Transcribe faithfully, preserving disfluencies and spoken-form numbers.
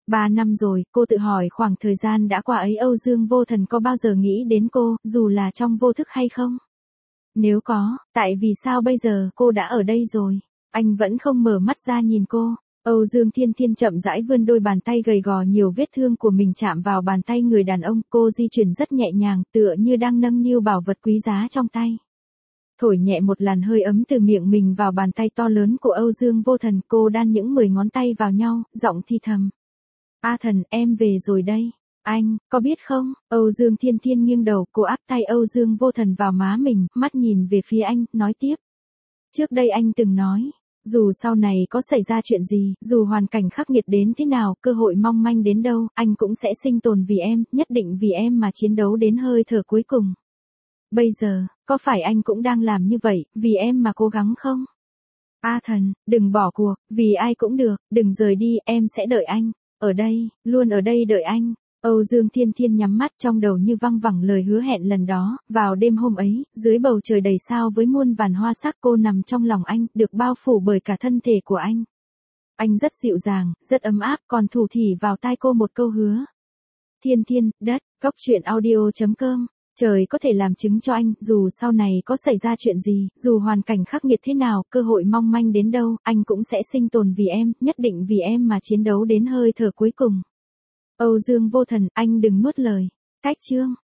Ba năm rồi, cô tự hỏi khoảng thời gian đã qua ấy Âu Dương Vô Thần có bao giờ nghĩ đến cô, dù là trong vô thức hay không? Nếu có, tại vì sao bây giờ cô đã ở đây rồi? Anh vẫn không mở mắt ra nhìn cô. Âu Dương Thiên Thiên chậm rãi vươn đôi bàn tay gầy gò nhiều vết thương của mình chạm vào bàn tay người đàn ông, cô di chuyển rất nhẹ nhàng, tựa như đang nâng niu bảo vật quý giá trong tay. Thổi nhẹ một làn hơi ấm từ miệng mình vào bàn tay to lớn của Âu Dương Vô Thần, cô đan những mười ngón tay vào nhau, giọng thi thầm. A Thần, em về rồi đây. Anh, có biết không? Âu Dương Thiên Thiên nghiêng đầu, cô áp tay Âu Dương Vô Thần vào má mình, mắt nhìn về phía anh, nói tiếp. Trước đây anh từng nói, dù sau này có xảy ra chuyện gì, dù hoàn cảnh khắc nghiệt đến thế nào, cơ hội mong manh đến đâu, anh cũng sẽ sinh tồn vì em, nhất định vì em mà chiến đấu đến hơi thở cuối cùng. Bây giờ, có phải anh cũng đang làm như vậy, vì em mà cố gắng không? A Thần, đừng bỏ cuộc, vì ai cũng được, đừng rời đi, em sẽ đợi anh. Ở đây, luôn ở đây đợi anh. Âu Dương Thiên Thiên nhắm mắt, trong đầu như văng vẳng lời hứa hẹn lần đó, vào đêm hôm ấy, dưới bầu trời đầy sao với muôn vàn hoa sắc, cô nằm trong lòng anh, được bao phủ bởi cả thân thể của anh. Anh rất dịu dàng, rất ấm áp, còn thủ thỉ vào tai cô một câu hứa. Thiên Thiên, đất, góc truyện audio chấm com. Trời có thể làm chứng cho anh, dù sau này có xảy ra chuyện gì, dù hoàn cảnh khắc nghiệt thế nào, cơ hội mong manh đến đâu, anh cũng sẽ sinh tồn vì em, nhất định vì em mà chiến đấu đến hơi thở cuối cùng. Âu Dương Vô Thần, anh đừng nuốt lời. Cách chương.